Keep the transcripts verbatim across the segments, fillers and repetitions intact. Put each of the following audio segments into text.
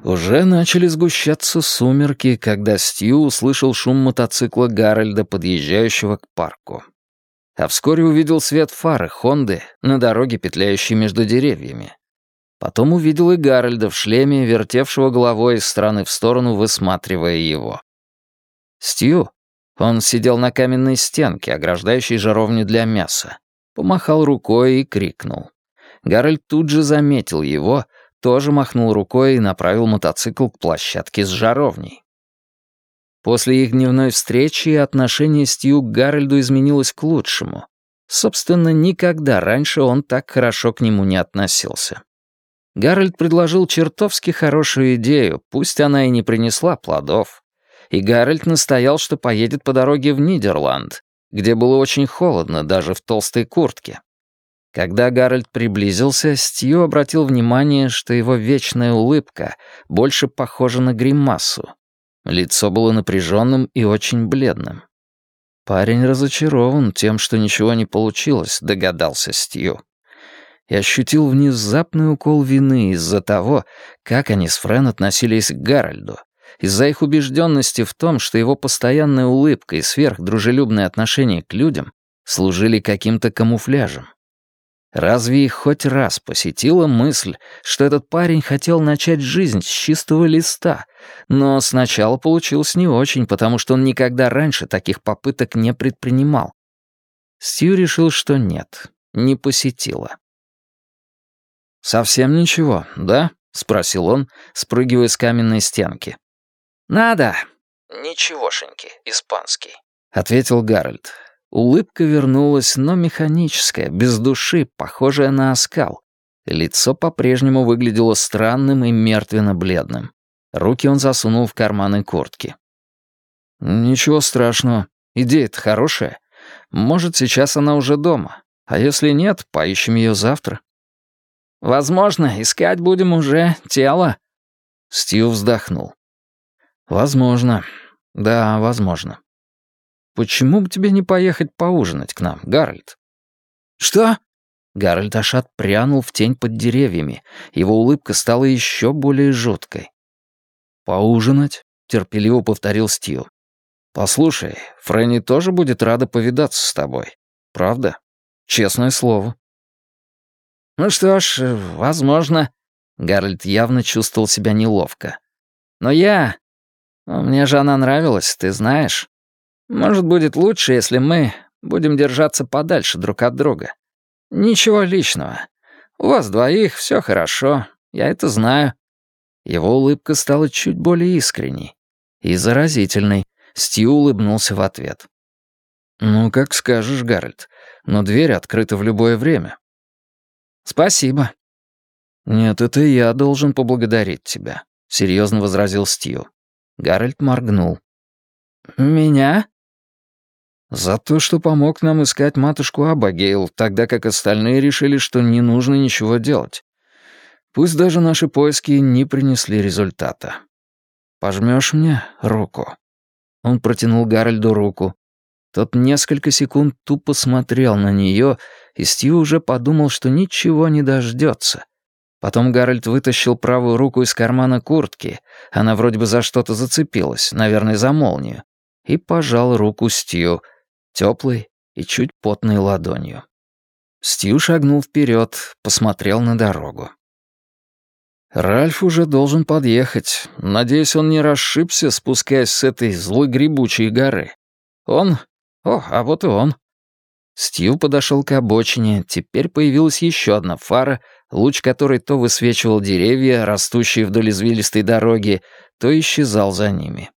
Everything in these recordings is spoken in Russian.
Уже начали сгущаться сумерки, когда Стью услышал шум мотоцикла Гарольда, подъезжающего к парку. А вскоре увидел свет фары Хонды на дороге, петляющей между деревьями. Потом увидел и Гарольда в шлеме, вертевшего головой из стороны в сторону, высматривая его. Стью, он сидел на каменной стенке, ограждающей жаровню для мяса, помахал рукой и крикнул. Гарольд тут же заметил его, тоже махнул рукой и направил мотоцикл к площадке с жаровней. После их дневной встречи отношение Стью к Гарольду изменилось к лучшему. Собственно, никогда раньше он так хорошо к нему не относился. Гарольд предложил чертовски хорошую идею, пусть она и не принесла плодов. И Гарольд настоял, что поедет по дороге в Нидерланд, где было очень холодно даже в толстой куртке. Когда Гарольд приблизился, Стью обратил внимание, что его вечная улыбка больше похожа на гримасу. Лицо было напряженным и очень бледным. Парень разочарован тем, что ничего не получилось, догадался Стью. И ощутил внезапный укол вины из-за того, как они с Френ относились к Гарольду, из-за их убежденности в том, что его постоянная улыбка и сверхдружелюбное отношение к людям служили каким-то камуфляжем. Разве их хоть раз посетила мысль, что этот парень хотел начать жизнь с чистого листа, но сначала получилось не очень, потому что он никогда раньше таких попыток не предпринимал? Стью решил, что нет, не посетила. «Совсем ничего, да?» — спросил он, спрыгивая с каменной стенки. «Надо». «Ничегошеньки, испанский», — ответил Гарольд. Улыбка вернулась, но механическая, без души, похожая на оскал. Лицо по-прежнему выглядело странным и мертвенно-бледным. Руки он засунул в карманы куртки. «Ничего страшного. Идея-то хорошая. Может, сейчас она уже дома. А если нет, поищем ее завтра». «Возможно, искать будем уже тело». Стив вздохнул. «Возможно. Да, возможно. Почему бы тебе не поехать поужинать к нам, Гарольд?» «Что?» Гарольд аж отпрянул в тень под деревьями. Его улыбка стала еще более жуткой. «Поужинать?» — терпеливо повторил Стив. «Послушай, Фрэнни тоже будет рада повидаться с тобой. Правда? Честное слово». «Ну что ж, возможно». Гарольд явно чувствовал себя неловко. «Но я... Мне же она нравилась, ты знаешь. Может, будет лучше, если мы будем держаться подальше друг от друга. Ничего личного. У вас двоих все хорошо, я это знаю». Его улыбка стала чуть более искренней и заразительной. Стью улыбнулся в ответ. «Ну, как скажешь, Гарольд, но дверь открыта в любое время». «Спасибо». «Нет, это я должен поблагодарить тебя», — серьезно возразил Стью. Гарольд моргнул. «Меня?» «За то, что помог нам искать матушку Абагейл, тогда как остальные решили, что не нужно ничего делать. Пусть даже наши поиски не принесли результата. Пожмешь мне руку?» Он протянул Гарольду руку. Тот несколько секунд тупо смотрел на нее, и Стью уже подумал, что ничего не дождется. Потом Гарольд вытащил правую руку из кармана куртки, она вроде бы за что-то зацепилась, наверное, за молнию, и пожал руку Стью, теплой и чуть потной ладонью. Стью шагнул вперед, посмотрел на дорогу. «Ральф уже должен подъехать. Надеюсь, он не расшибся, спускаясь с этой злой грибучей горы. Он... О, а вот и он». Стью подошел к обочине, теперь появилась еще одна фара, луч которой то высвечивал деревья, растущие вдоль извилистой дороги, то исчезал за ними.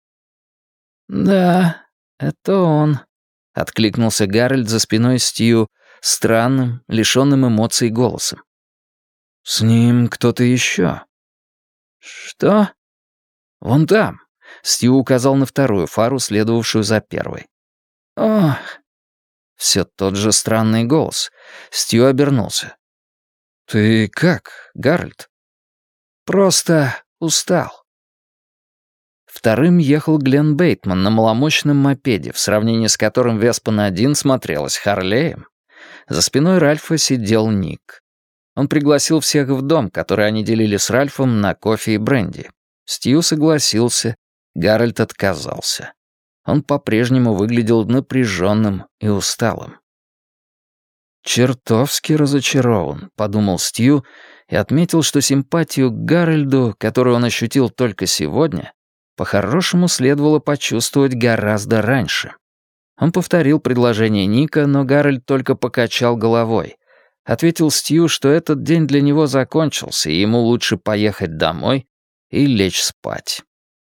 «Да, это он», — откликнулся Гарольд за спиной Стью, странным, лишенным эмоций голосом. «С ним кто-то еще». «Что?» «Вон там», — Стью указал на вторую фару, следовавшую за первой. «Ох». Все тот же странный голос. Стью обернулся. «Ты как, Гарольд?» «Просто устал». Вторым ехал Глен Бейтман на маломощном мопеде, в сравнении с которым Веспан один смотрелась Харлеем. За спиной Ральфа сидел Ник. Он пригласил всех в дом, который они делили с Ральфом, на кофе и бренди. Стью согласился, Гарольд отказался. Он по-прежнему выглядел напряженным и усталым. «Чертовски разочарован», — подумал Стью и отметил, что симпатию к Гарольду, которую он ощутил только сегодня, по-хорошему следовало почувствовать гораздо раньше. Он повторил предложение Ника, но Гарольд только покачал головой. Ответил Стью, что этот день для него закончился, и ему лучше поехать домой и лечь спать.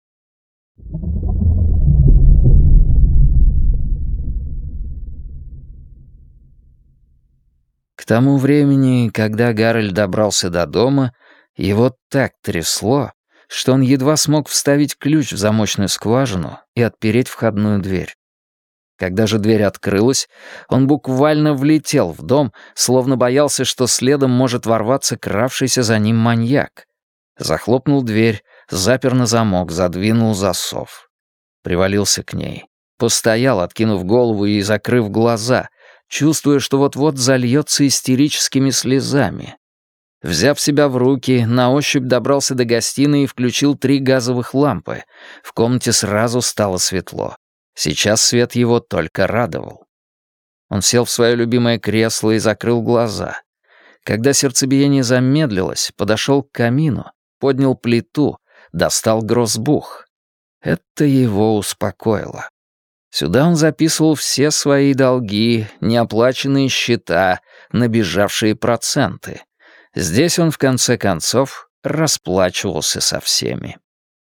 К тому времени, когда Гарольд добрался до дома, его так трясло, что он едва смог вставить ключ в замочную скважину и отпереть входную дверь. Когда же дверь открылась, он буквально влетел в дом, словно боялся, что следом может ворваться кравшийся за ним маньяк. Захлопнул дверь, запер на замок, задвинул засов. Привалился к ней. Постоял, откинув голову и закрыв глаза, чувствуя, что вот-вот зальется истерическими слезами. Взяв себя в руки, на ощупь добрался до гостиной и включил три газовых лампы. В комнате сразу стало светло. Сейчас свет его только радовал. Он сел в свое любимое кресло и закрыл глаза. Когда сердцебиение замедлилось, подошел к камину, поднял плиту, достал гроссбух. Это его успокоило. Сюда он записывал все свои долги, неоплаченные счета, набежавшие проценты. Здесь он, в конце концов, расплачивался со всеми.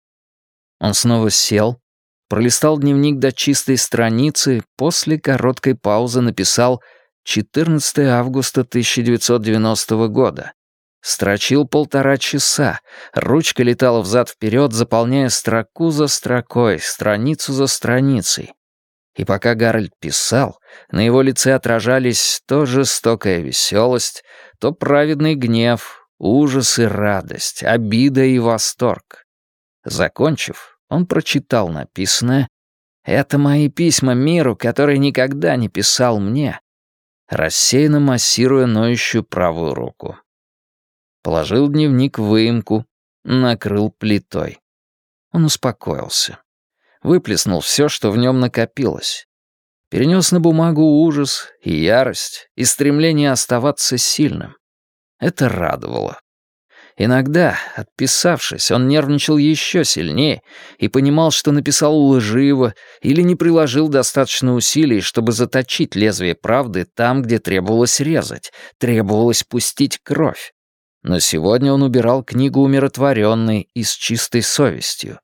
Он снова сел, пролистал дневник до чистой страницы, после короткой паузы написал четырнадцатое августа тысяча девятьсот девяностого года. Строчил полтора часа, ручка летала взад-вперед, заполняя строку за строкой, страницу за страницей. И пока Гарольд писал, на его лице отражались то жестокая веселость, то праведный гнев, ужас и радость, обида и восторг. Закончив, он прочитал написанное «Это мои письма миру, который никогда не писал мне», рассеянно массируя ноющую правую руку. Положил дневник в выемку, накрыл плитой. Он успокоился. Выплеснул все, что в нем накопилось. Перенес на бумагу ужас и ярость, и стремление оставаться сильным. Это радовало. Иногда, отписавшись, он нервничал еще сильнее и понимал, что написал лживо или не приложил достаточно усилий, чтобы заточить лезвие правды там, где требовалось резать, требовалось пустить кровь. Но сегодня он убирал книгу умиротворенной и с чистой совестью.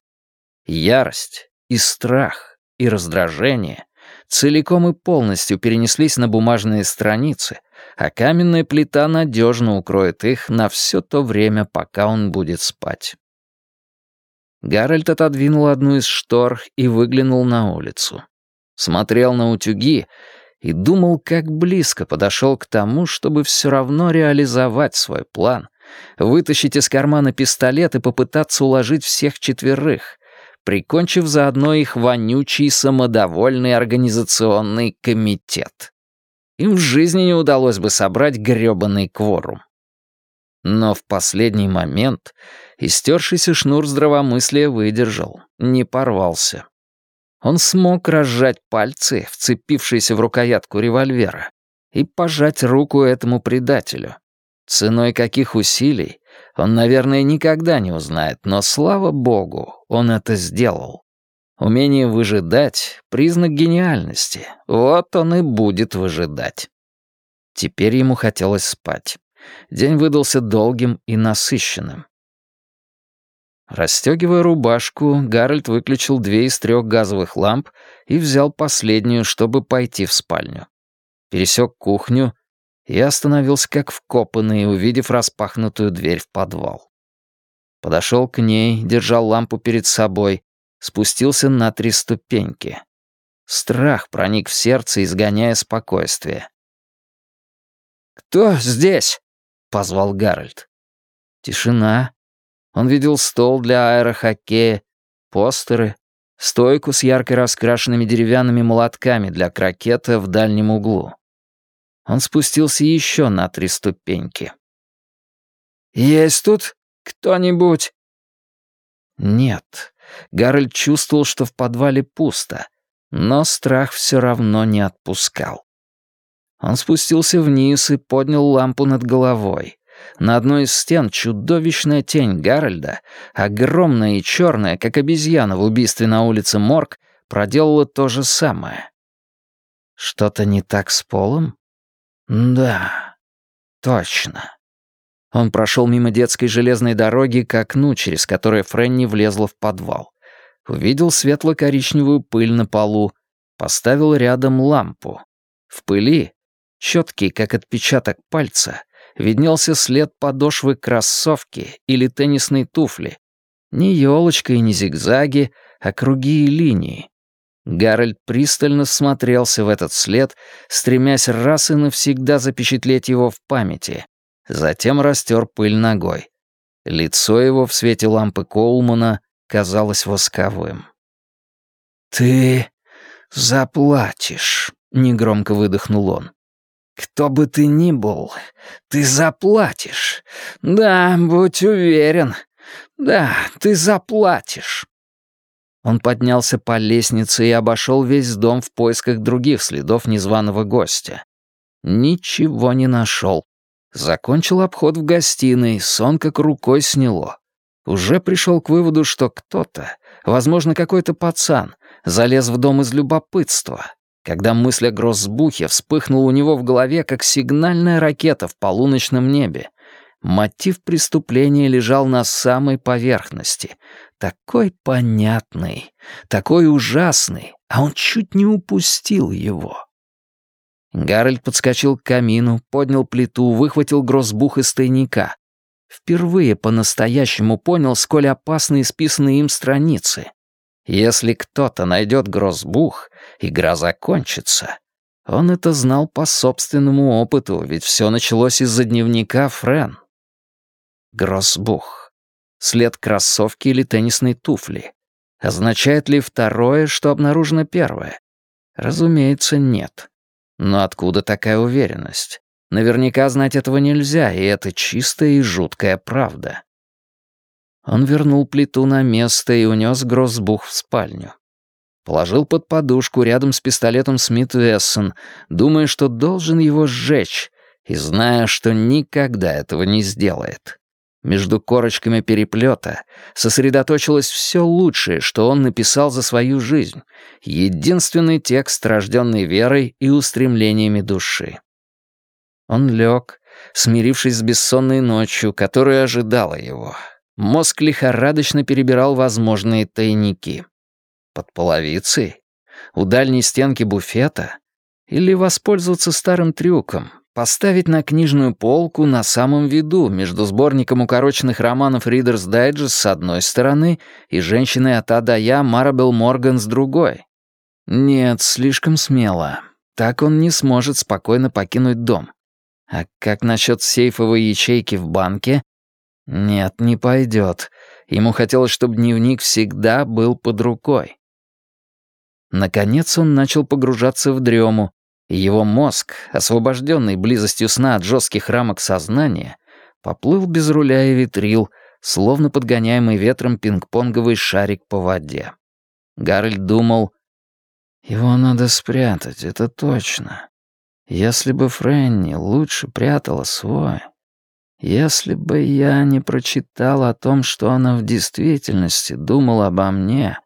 Ярость и страх, и раздражение целиком и полностью перенеслись на бумажные страницы, а каменная плита надежно укроет их на все то время, пока он будет спать. Гарольд отодвинул одну из штор и выглянул на улицу. Смотрел на утюги и думал, как близко подошел к тому, чтобы все равно реализовать свой план, вытащить из кармана пистолет и попытаться уложить всех четверых, прикончив заодно их вонючий самодовольный организационный комитет. Им в жизни не удалось бы собрать грёбаный кворум. Но в последний момент истершийся шнур здравомыслия выдержал, не порвался. Он смог разжать пальцы, вцепившиеся в рукоятку револьвера, и пожать руку этому предателю. Ценой каких усилий, он, наверное, никогда не узнает, но, слава богу, он это сделал. Умение выжидать — признак гениальности. Вот он и будет выжидать. Теперь ему хотелось спать. День выдался долгим и насыщенным. Расстегивая рубашку, Гарольд выключил две из трех газовых ламп и взял последнюю, чтобы пойти в спальню. Пересек кухню и остановился как вкопанный, увидев распахнутую дверь в подвал. Подошел к ней, держал лампу перед собой, спустился на три ступеньки. Страх проник в сердце, изгоняя спокойствие. «Кто здесь?» — позвал Гарольд. Тишина. Он видел стол для аэрохоккея, постеры, стойку с ярко раскрашенными деревянными молотками для крокета в дальнем углу. Он спустился еще на три ступеньки. Есть тут кто-нибудь?» Нет. Гарольд чувствовал, что в подвале пусто, но страх все равно не отпускал. Он спустился вниз и поднял лампу над головой. На одной из стен чудовищная тень Гарольда, огромная и черная, как обезьяна в убийстве на улице Морг, проделала то же самое. Что-то не так с полом? Да, точно. Он прошел мимо детской железной дороги к окну, через которое Фрэнни влезла в подвал. Увидел светло-коричневую пыль на полу, поставил рядом лампу. В пыли, четкий, как отпечаток пальца, виднелся след подошвы кроссовки или теннисной туфли. Не елочка и не зигзаги, а круги и линии. Гарольд пристально всмотрелся в этот след, стремясь раз и навсегда запечатлеть его в памяти. Затем растер пыль ногой. Лицо его в свете лампы Коулмана казалось восковым. «Ты заплатишь», — негромко выдохнул он. «Кто бы ты ни был, ты заплатишь. Да, будь уверен. Да, ты заплатишь». Он поднялся по лестнице и обошел весь дом в поисках других следов незваного гостя. Ничего не нашел. Закончил обход в гостиной, сон как рукой сняло. Уже пришел к выводу, что кто-то, возможно, какой-то пацан, залез в дом из любопытства, когда мысль о гроссбухе вспыхнула у него в голове, как сигнальная ракета в полуночном небе. Мотив преступления лежал на самой поверхности. Такой понятный, такой ужасный, а он чуть не упустил его. Гарольд подскочил к камину, поднял плиту, выхватил гроссбух из тайника. Впервые по-настоящему понял, сколь опасны исписанные им страницы. Если кто-то найдет гроссбух, игра закончится. Он это знал по собственному опыту, ведь все началось из-за дневника Френ. Гроссбух. След кроссовки или теннисной туфли. Означает ли второе, что обнаружено первое? Разумеется, нет. Но откуда такая уверенность? Наверняка знать этого нельзя, и это чистая и жуткая правда. Он вернул плиту на место и унес гроссбух в спальню. Положил под подушку рядом с пистолетом Смит Вессон, думая, что должен его сжечь, и зная, что никогда этого не сделает. Между корочками переплета сосредоточилось все лучшее, что он написал за свою жизнь, единственный текст, рожденный верой и устремлениями души. Он лег, смирившись с бессонной ночью, которая ожидала его. Мозг лихорадочно перебирал возможные тайники. Под половицей? У дальней стенки буфета? Или воспользоваться старым трюком? Поставить на книжную полку на самом виду между сборником укороченных романов Reader's Digest с одной стороны и женщиной от А до Я Марабел Морган с другой? Нет, слишком смело. Так он не сможет спокойно покинуть дом. А как насчет сейфовой ячейки в банке? Нет, не пойдет. Ему хотелось, чтобы дневник всегда был под рукой. Наконец он начал погружаться в дрему, и его мозг, освобожденный близостью сна от жестких рамок сознания, поплыл без руля и ветрил, словно подгоняемый ветром пинг-понговый шарик по воде. Гарольд думал: «Его надо спрятать, это точно. Если бы Фрэнни лучше прятала свой. Если бы я не прочитал о том, что она в действительности думала обо мне.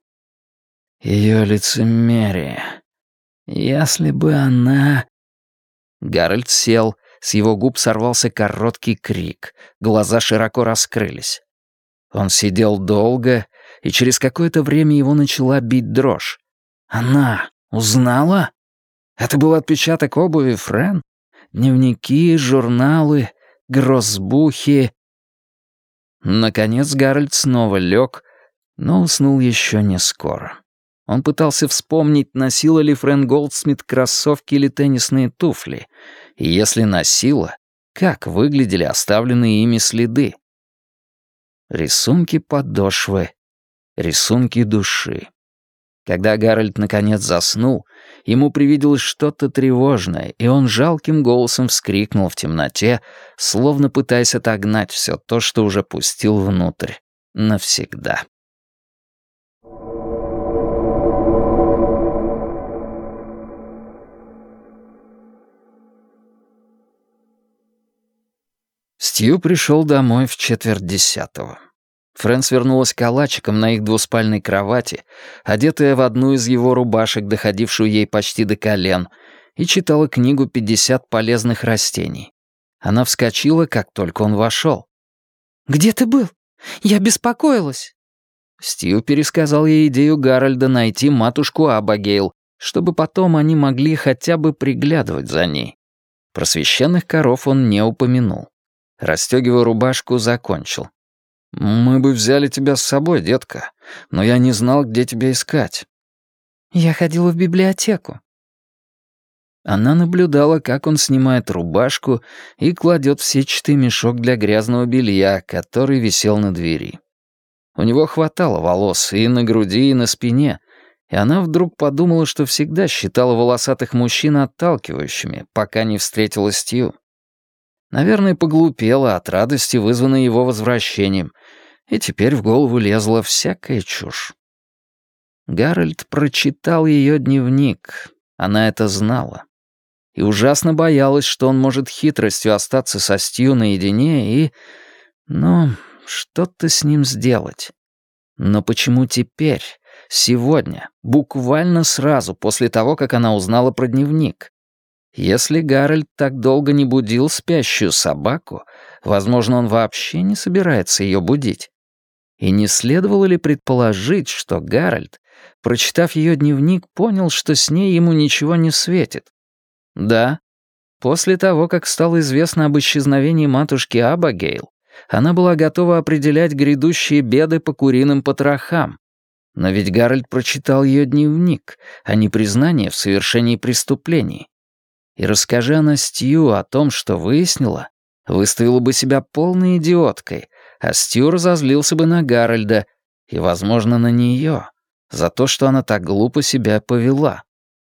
Ее лицемерие. Если бы она...» Гарольд сел, с его губ сорвался короткий крик, глаза широко раскрылись. Он сидел долго, и через какое-то время его начала бить дрожь. Она узнала? Это был отпечаток обуви Френ? Дневники, журналы, гроссбухи. Наконец Гарольд снова лег, но уснул еще не скоро. Он пытался вспомнить, носила ли Фрэн Голдсмит кроссовки или теннисные туфли, и если носила, как выглядели оставленные ими следы. Рисунки подошвы, рисунки души. Когда Гарольд наконец заснул, ему привиделось что-то тревожное, и он жалким голосом вскрикнул в темноте, словно пытаясь отогнать все то, что уже пустил внутрь навсегда. Стью пришел домой в четверть десятого. Фрэн свернулась калачиком на их двуспальной кровати, одетая в одну из его рубашек, доходившую ей почти до колен, и читала книгу «пятьдесят полезных растений». Она вскочила, как только он вошел. «Где ты был? Я беспокоилась». Стью пересказал ей идею Гарольда найти матушку Абагейл, чтобы потом они могли хотя бы приглядывать за ней. Про священных коров он не упомянул. Расстегивая рубашку, закончил. «Мы бы взяли тебя с собой, детка, но я не знал, где тебя искать». «Я ходила в библиотеку». Она наблюдала, как он снимает рубашку и кладет в сетчатый мешок для грязного белья, который висел на двери. У него хватало волос и на груди, и на спине, и она вдруг подумала, что всегда считала волосатых мужчин отталкивающими, пока не встретила Стью. Наверное, поглупела от радости, вызванной его возвращением, и теперь в голову лезла всякая чушь. Гарольд прочитал ее дневник, она это знала, и ужасно боялась, что он может хитростью остаться со Стью наедине и, ну, что-то с ним сделать. Но почему теперь, сегодня, буквально сразу после того, как она узнала про дневник? Если Гарольд так долго не будил спящую собаку, возможно, он вообще не собирается ее будить. И не следовало ли предположить, что Гарольд, прочитав ее дневник, понял, что с ней ему ничего не светит? Да, после того, как стало известно об исчезновении матушки Абагейл, она была готова определять грядущие беды по куриным потрохам. Но ведь Гарольд прочитал ее дневник, а не признание в совершении преступлений. И расскажи она Стью о том, что выяснила, выставила бы себя полной идиоткой, а Стью разозлился бы на Гарольда и, возможно, на нее за то, что она так глупо себя повела.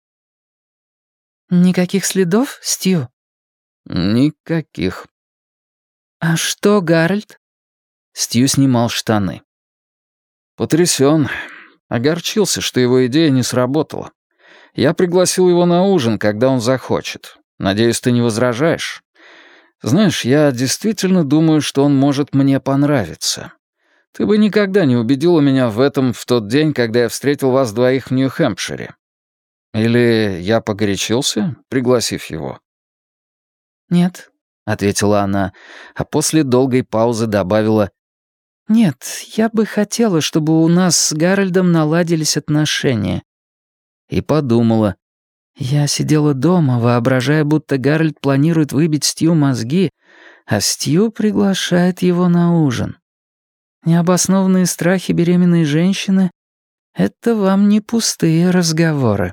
«Никаких следов, Стью?» «Никаких». «А что, Гарольд?» Стью снимал штаны. Потрясен, огорчился, что его идея не сработала. Я пригласил его на ужин, когда он захочет. Надеюсь, ты не возражаешь. Знаешь, я действительно думаю, что он может мне понравиться. Ты бы никогда не убедила меня в этом в тот день, когда я встретил вас двоих в Нью-Хэмпшире. Или я погорячился, пригласив его?» «Нет», — ответила она, а после долгой паузы добавила: «Нет, я бы хотела, чтобы у нас с Гарольдом наладились отношения». И подумала: «Я сидела дома, воображая, будто Гарольд планирует выбить Стью мозги, а Стью приглашает его на ужин. Необоснованные страхи беременной женщины — это вам не пустые разговоры».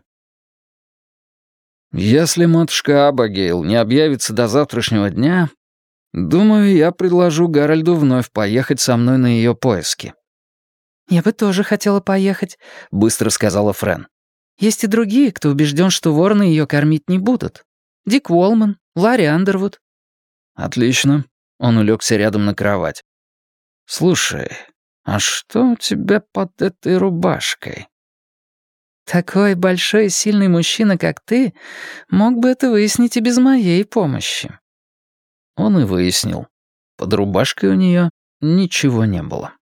«Если матушка Абагейл не объявится до завтрашнего дня, думаю, я предложу Гарольду вновь поехать со мной на ее поиски». «Я бы тоже хотела поехать», — быстро сказала Фрэн. «Есть и другие, кто убежден, что вороны ее кормить не будут. Дик Уолман, Ларри Андервуд». «Отлично». Он улегся рядом на кровать. «Слушай, а что у тебя под этой рубашкой?» «Такой большой и сильный мужчина, как ты, мог бы это выяснить и без моей помощи». Он и выяснил. Под рубашкой у нее ничего не было.